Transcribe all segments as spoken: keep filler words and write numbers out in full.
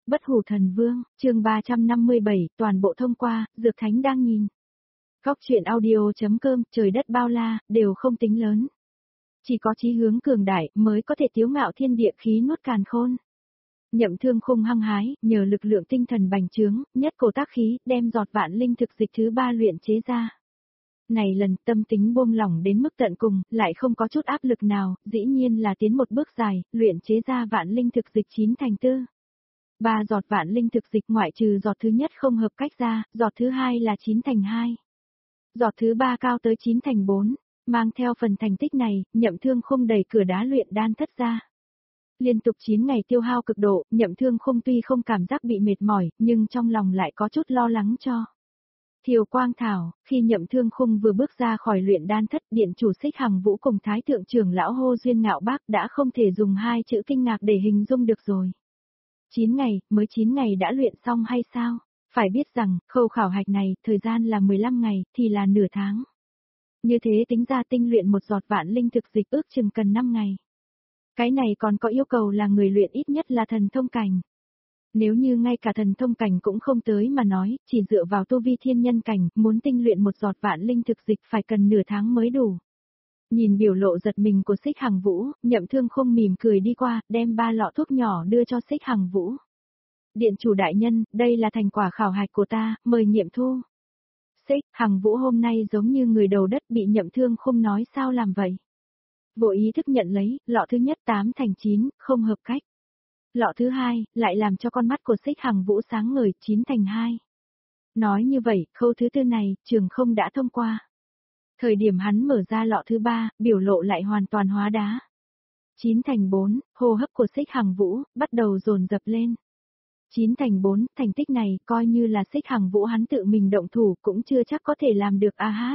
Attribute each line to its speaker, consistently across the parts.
Speaker 1: Bất hủ thần vương, chương ba trăm năm mươi bảy, toàn bộ thông qua, Dược Thánh đang nhìn. Góc truyện audio.com, trời đất bao la, đều không tính lớn. Chỉ có chí hướng cường đại mới có thể tiếu ngạo thiên địa khí nuốt càn khôn. Nhậm Thương Khung hăng hái, nhờ lực lượng tinh thần bành trướng, nhất cổ tác khí, đem giọt vạn linh thực dịch thứ ba luyện chế ra. Này lần tâm tính buông lỏng đến mức tận cùng, lại không có chút áp lực nào, dĩ nhiên là tiến một bước dài, luyện chế ra vạn linh thực dịch chín thành tư. Ba giọt vạn linh thực dịch ngoại trừ giọt thứ nhất không hợp cách ra, giọt thứ hai là chín thành hai. Giọt thứ ba cao tới chín thành bốn, mang theo phần thành tích này, Nhậm Thương Khung đẩy cửa đá luyện đan thất ra. Liên tục chín ngày tiêu hao cực độ, Nhậm Thương Khung tuy không cảm giác bị mệt mỏi, nhưng trong lòng lại có chút lo lắng cho. Thiều Quang Thảo, khi Nhậm Thương Khung vừa bước ra khỏi luyện đan thất, điện chủ Xích Hằng Vũ cùng Thái thượng trưởng lão Hô Duyên Ngạo Bác đã không thể dùng hai chữ kinh ngạc để hình dung được rồi. chín ngày, mới chín ngày đã luyện xong hay sao? Phải biết rằng, khâu khảo hạch này, thời gian là mười lăm ngày, thì là nửa tháng. Như thế tính ra tinh luyện một giọt vạn linh thực dịch ước chừng cần năm ngày. Cái này còn có yêu cầu là người luyện ít nhất là thần thông cảnh. Nếu như ngay cả thần thông cảnh cũng không tới mà nói, chỉ dựa vào tu vi thiên nhân cảnh, muốn tinh luyện một giọt vạn linh thực dịch phải cần nửa tháng mới đủ. Nhìn biểu lộ giật mình của Xích Hằng Vũ, Nhậm Thương Khung mỉm cười đi qua, đem ba lọ thuốc nhỏ đưa cho Xích Hằng Vũ. Điện chủ đại nhân, đây là thành quả khảo hạch của ta, mời nghiệm thu. Xích Hằng Vũ hôm nay giống như người đầu đất bị Nhậm Thương Khung nói sao làm vậy. Vô ý thức nhận lấy, lọ thứ nhất tám thành chín, không hợp cách. Lọ thứ hai, lại làm cho con mắt của Xích Hằng Vũ sáng ngời, chín thành hai. Nói như vậy, khâu thứ tư này, trường không đã thông qua. Thời điểm hắn mở ra lọ thứ ba, biểu lộ lại hoàn toàn hóa đá. chín thành bốn, hô hấp của Xích Hằng Vũ, bắt đầu dồn dập lên. chín thành bốn, thành tích này, coi như là Xích Hằng Vũ hắn tự mình động thủ, cũng chưa chắc có thể làm được a hát.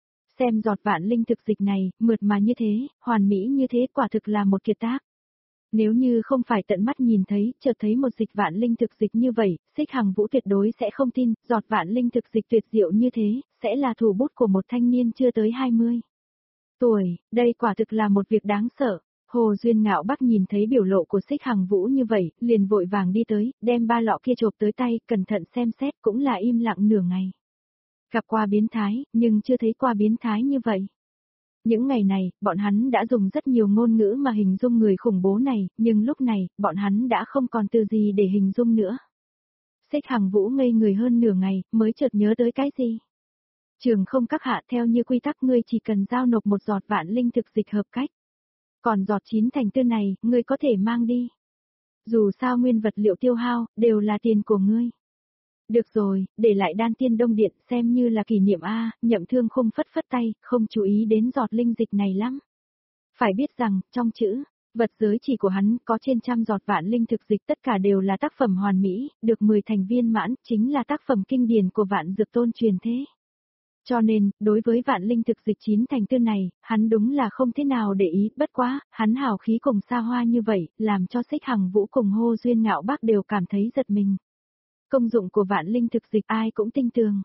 Speaker 1: Xem giọt vạn linh thực dịch này, mượt mà như thế, hoàn mỹ như thế, quả thực là một kiệt tác. Nếu như không phải tận mắt nhìn thấy, chợt thấy một dịch vạn linh thực dịch như vậy, Xích Hằng Vũ tuyệt đối sẽ không tin, giọt vạn linh thực dịch tuyệt diệu như thế, sẽ là thủ bút của một thanh niên chưa tới hai mươi tuổi, đây quả thực là một việc đáng sợ. Hồ Duyên Ngạo Bác nhìn thấy biểu lộ của Xích Hằng Vũ như vậy, liền vội vàng đi tới, đem ba lọ kia chộp tới tay, cẩn thận xem xét, cũng là im lặng nửa ngày. Gặp qua biến thái, nhưng chưa thấy qua biến thái như vậy. Những ngày này, bọn hắn đã dùng rất nhiều ngôn ngữ mà hình dung người khủng bố này, nhưng lúc này, bọn hắn đã không còn từ gì để hình dung nữa. Xích Hằng Vũ ngây người hơn nửa ngày, mới chợt nhớ tới cái gì. Trường không các hạ theo như quy tắc ngươi chỉ cần giao nộp một giọt vạn linh thực dịch hợp cách. Còn giọt chín thành tư này, ngươi có thể mang đi. Dù sao nguyên vật liệu tiêu hao, đều là tiền của ngươi. Được rồi, để lại Đan Tiên Đông Điện xem như là kỷ niệm A, Nhậm Thương Khung phất phất tay, không chú ý đến giọt linh dịch này lắm. Phải biết rằng, trong chữ, vật giới chỉ của hắn có trên trăm giọt vạn linh thực dịch tất cả đều là tác phẩm hoàn mỹ, được mười thành viên mãn, chính là tác phẩm kinh điển của Vạn Dược Tôn truyền thế. Cho nên, đối với vạn linh thực dịch chín thành tư này, hắn đúng là không thế nào để ý, bất quá, hắn hào khí cùng xa hoa như vậy, làm cho Xích Hằng Vũ cùng Hô Duyên Ngạo Bác đều cảm thấy giật mình. Công dụng của vạn linh thực dịch ai cũng tinh tường.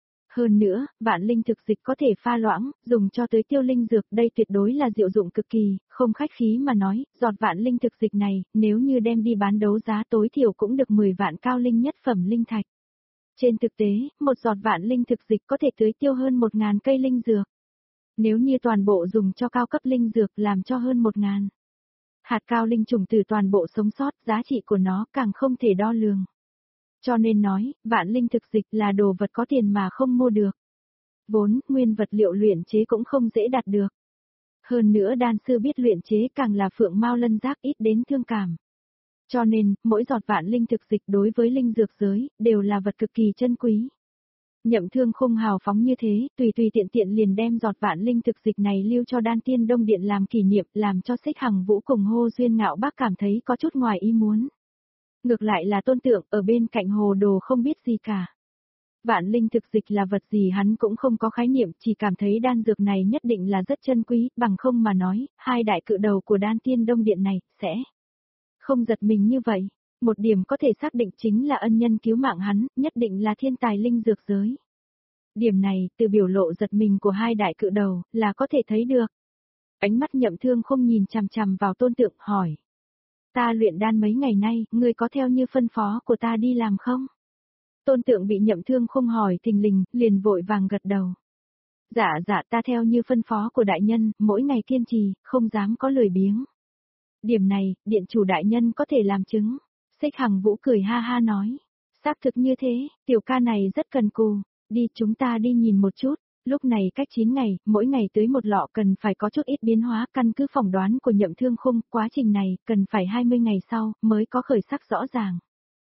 Speaker 1: Hơn nữa, vạn linh thực dịch có thể pha loãng, dùng cho tới tiêu linh dược, đây tuyệt đối là diệu dụng cực kỳ, không khách khí mà nói, giọt vạn linh thực dịch này, nếu như đem đi bán đấu giá tối thiểu cũng được mười vạn cao linh nhất phẩm linh thạch. Trên thực tế, một giọt vạn linh thực dịch có thể tưới tiêu hơn một ngàn cây linh dược. Nếu như toàn bộ dùng cho cao cấp linh dược làm cho hơn một ngàn. Hạt cao linh trùng từ toàn bộ sống sót, giá trị của nó càng không thể đo lường. Cho nên nói, vạn linh thực dịch là đồ vật có tiền mà không mua được. Vốn, nguyên vật liệu luyện chế cũng không dễ đạt được. Hơn nữa đan sư biết luyện chế càng là phượng mao lân giác ít đến thương cảm. Cho nên, mỗi giọt vạn linh thực dịch đối với linh dược giới, đều là vật cực kỳ chân quý. Nhậm Thương Khung hào phóng như thế, tùy tùy tiện tiện liền đem giọt vạn linh thực dịch này lưu cho Đan Tiên Đông Điện làm kỷ niệm, làm cho Xích Hằng Vũ cùng Hô Duyên Ngạo Bác cảm thấy có chút ngoài ý muốn. Ngược lại là Tôn Tượng ở bên cạnh hồ đồ không biết gì cả. Vạn linh thực dịch là vật gì hắn cũng không có khái niệm, chỉ cảm thấy đan dược này nhất định là rất chân quý, bằng không mà nói, hai đại cự đầu của Đan Tiên Đông Điện này, sẽ không giật mình như vậy. Một điểm có thể xác định chính là ân nhân cứu mạng hắn, nhất định là thiên tài linh dược giới. Điểm này, từ biểu lộ giật mình của hai đại cự đầu, là có thể thấy được. Ánh mắt Nhậm Thương không nhìn chằm chằm vào Tôn Tượng, hỏi. ta luyện đan mấy ngày nay, ngươi có theo như phân phó của ta đi làm không? Tôn Tượng bị Nhậm Thương Khung hỏi thình lình, liền vội vàng gật đầu. Dạ dạ ta theo như phân phó của đại nhân, mỗi ngày kiên trì, không dám có lười biếng. Điểm này, điện chủ đại nhân có thể làm chứng. Xích Hằng Vũ cười ha ha nói. Xác thực như thế, tiểu ca này rất cần cù. Đi chúng ta đi nhìn một chút. Lúc này cách chín ngày, mỗi ngày tưới một lọ cần phải có chút ít biến hóa, căn cứ phỏng đoán của Nhậm Thương Khung, quá trình này cần phải hai mươi ngày sau mới có khởi sắc rõ ràng.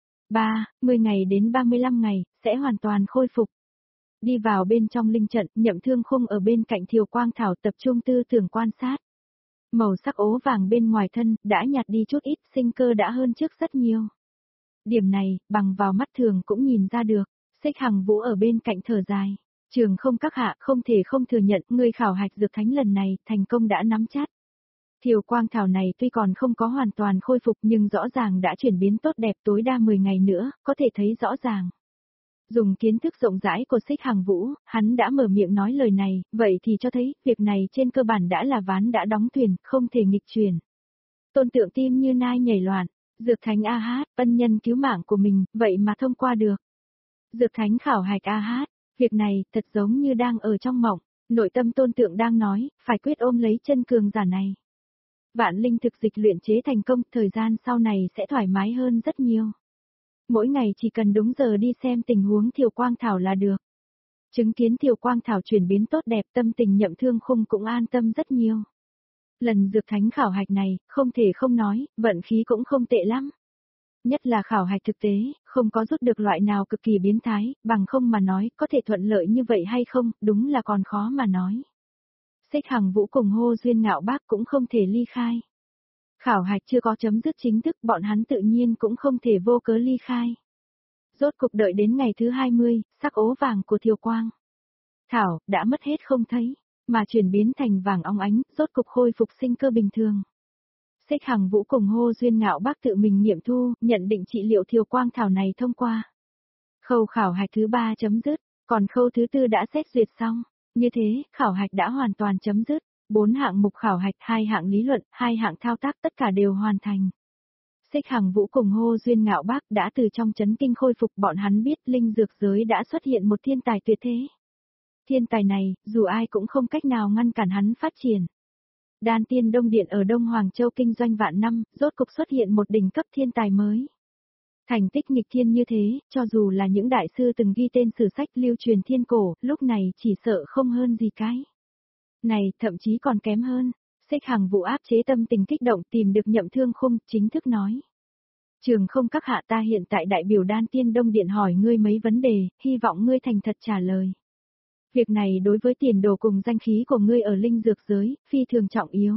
Speaker 1: ba, mươi ngày đến ba mươi lăm ngày, sẽ hoàn toàn khôi phục. Đi vào bên trong linh trận, Nhậm Thương Khung ở bên cạnh Thiều Quang Thảo tập trung tư tưởng quan sát. Màu sắc ố vàng bên ngoài thân, đã nhạt đi chút ít, sinh cơ đã hơn trước rất nhiều. Điểm này, bằng vào mắt thường cũng nhìn ra được. Xích Hằng Vũ ở bên cạnh thở dài. Trường Không các hạ không thể không thừa nhận, người khảo hạch dược thánh lần này, thành công đã nắm chắc. Thiều Quang Thảo này tuy còn không có hoàn toàn khôi phục nhưng rõ ràng đã chuyển biến tốt đẹp, tối đa mười ngày nữa, có thể thấy rõ ràng. Dùng kiến thức rộng rãi của Xích Hằng Vũ, hắn đã mở miệng nói lời này, vậy thì cho thấy, việc này trên cơ bản đã là ván đã đóng thuyền, không thể nghịch chuyển. Tôn Tượng tim như nai nhảy loạn, Dược Thánh A Hát, ân nhân cứu mạng của mình, vậy mà thông qua được. Dược Thánh khảo hạch A Hát, việc này thật giống như đang ở trong mộng, nội tâm Tôn Tượng đang nói, phải quyết ôm lấy chân cường giả này. Vạn linh thực dịch luyện chế thành công, thời gian sau này sẽ thoải mái hơn rất nhiều. Mỗi ngày chỉ cần đúng giờ đi xem tình huống Thiều Quang Thảo là được. Chứng kiến Thiều Quang Thảo chuyển biến tốt đẹp, tâm tình Nhậm Thương Khung cũng an tâm rất nhiều. Lần dược thánh khảo hạch này, không thể không nói, vận khí cũng không tệ lắm. Nhất là khảo hạch thực tế, không có rút được loại nào cực kỳ biến thái, bằng không mà nói, có thể thuận lợi như vậy hay không, đúng là còn khó mà nói. Xích Hằng Vũ cùng Hô Duyên Ngạo Bác cũng không thể ly khai. Khảo hạch chưa có chấm dứt chính thức, bọn hắn tự nhiên cũng không thể vô cớ ly khai. Rốt cục đợi đến ngày thứ hai mươi, sắc ố vàng của Thiều Quang Thảo đã mất hết không thấy, mà chuyển biến thành vàng óng ánh, rốt cục khôi phục sinh cơ bình thường. Xích Hằng Vũ cùng Hô Duyên Ngạo Bác tự mình nghiệm thu, nhận định trị liệu Thiều Quang Thảo này thông qua. Khâu khảo hạch thứ ba chấm dứt, còn khâu thứ tư đã xét duyệt xong. Như thế, khảo hạch đã hoàn toàn chấm dứt. Bốn hạng mục khảo hạch, hai hạng lý luận, hai hạng thao tác tất cả đều hoàn thành. Xích Hằng Vũ cùng Hô Duyên Ngạo Bác đã từ trong chấn kinh khôi phục, bọn hắn biết linh dược giới đã xuất hiện một thiên tài tuyệt thế. Thiên tài này, dù ai cũng không cách nào ngăn cản hắn phát triển. Đan Tiên Đông Điện ở Đông Hoàng Châu kinh doanh vạn năm, rốt cục xuất hiện một đỉnh cấp thiên tài mới. Thành tích nghịch thiên như thế, cho dù là những đại sư từng ghi tên sử sách lưu truyền thiên cổ, lúc này chỉ sợ không hơn gì cái. Này, thậm chí còn kém hơn. Xích Hằng Vũ áp chế tâm tình kích động, tìm được Nhậm Thương Khung, chính thức nói. Trường Không các hạ, ta hiện tại đại biểu Đan Tiên Đông Điện hỏi ngươi mấy vấn đề, hy vọng ngươi thành thật trả lời. Việc này đối với tiền đồ cùng danh khí của ngươi ở linh dược giới, phi thường trọng yếu.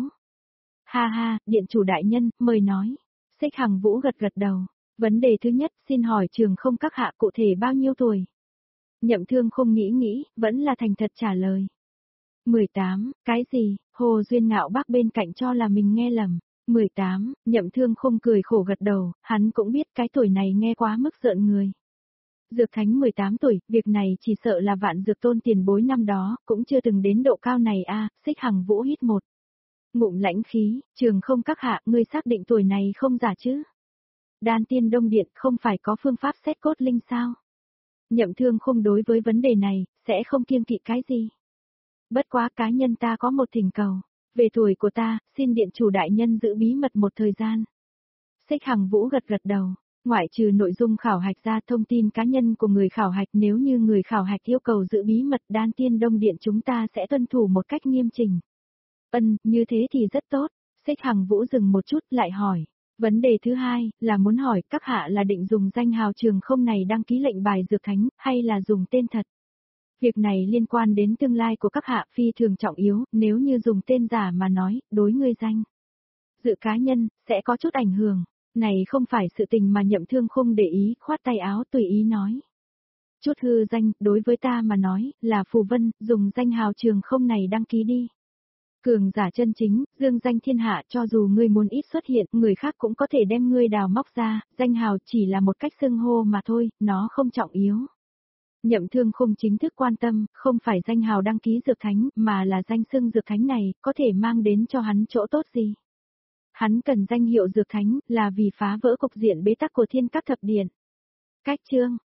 Speaker 1: Ha ha, điện chủ đại nhân, mời nói. Xích Hằng Vũ gật gật đầu. Vấn đề thứ nhất, xin hỏi Trường Không các hạ cụ thể bao nhiêu tuổi? Nhậm Thương Khung nghĩ nghĩ, vẫn là thành thật trả lời. mười tám, cái gì? Hồ Duyên Ngạo Bác bên cạnh cho là mình nghe lầm. mười tám, Nhậm Thương Khung cười khổ gật đầu, hắn cũng biết cái tuổi này nghe quá mức rợn người. Dược Thánh mười tám tuổi, việc này chỉ sợ là Vạn Dược Tôn tiền bối năm đó, cũng chưa từng đến độ cao này a. Xích Hằng Vũ hít một ngụm lãnh khí, Trường Không các hạ, ngươi xác định tuổi này không giả chứ? Đan Tiên Đông Điện không phải có phương pháp xét cốt linh sao? Nhậm Thương Khung đối với vấn đề này, sẽ không kiêng kỵ cái gì. Bất quá cá nhân ta có một thỉnh cầu. Về tuổi của ta, xin điện chủ đại nhân giữ bí mật một thời gian. Xích Hằng Vũ gật gật đầu. Ngoại trừ nội dung khảo hạch ra, thông tin cá nhân của người khảo hạch, nếu như người khảo hạch yêu cầu giữ bí mật, Đan Tiên Đông Điện chúng ta sẽ tuân thủ một cách nghiêm chỉnh. Ân, như thế thì rất tốt. Xích Hằng Vũ dừng một chút lại hỏi. Vấn đề thứ hai, là muốn hỏi các hạ là định dùng danh hào Trường Không này đăng ký lệnh bài dược thánh, hay là dùng tên thật? Việc này liên quan đến tương lai của các hạ, phi thường trọng yếu, nếu như dùng tên giả mà nói, đối ngươi danh dự cá nhân, sẽ có chút ảnh hưởng. Này không phải sự tình mà Nhậm Thương Khung để ý, khoát tay áo tùy ý nói. Chút hư danh, đối với ta mà nói, là phù vân, dùng danh hào Trường Không này đăng ký đi. Cường giả chân chính, dương danh thiên hạ, cho dù ngươi muốn ít xuất hiện, người khác cũng có thể đem ngươi đào móc ra, danh hào chỉ là một cách xưng hô mà thôi, nó không trọng yếu. Nhậm Thương Khung chính thức quan tâm, không phải danh hào đăng ký dược thánh, mà là danh xưng dược thánh này, có thể mang đến cho hắn chỗ tốt gì. Hắn cần danh hiệu dược thánh là vì phá vỡ cục diện bế tắc của thiên các thập điện. Cách chương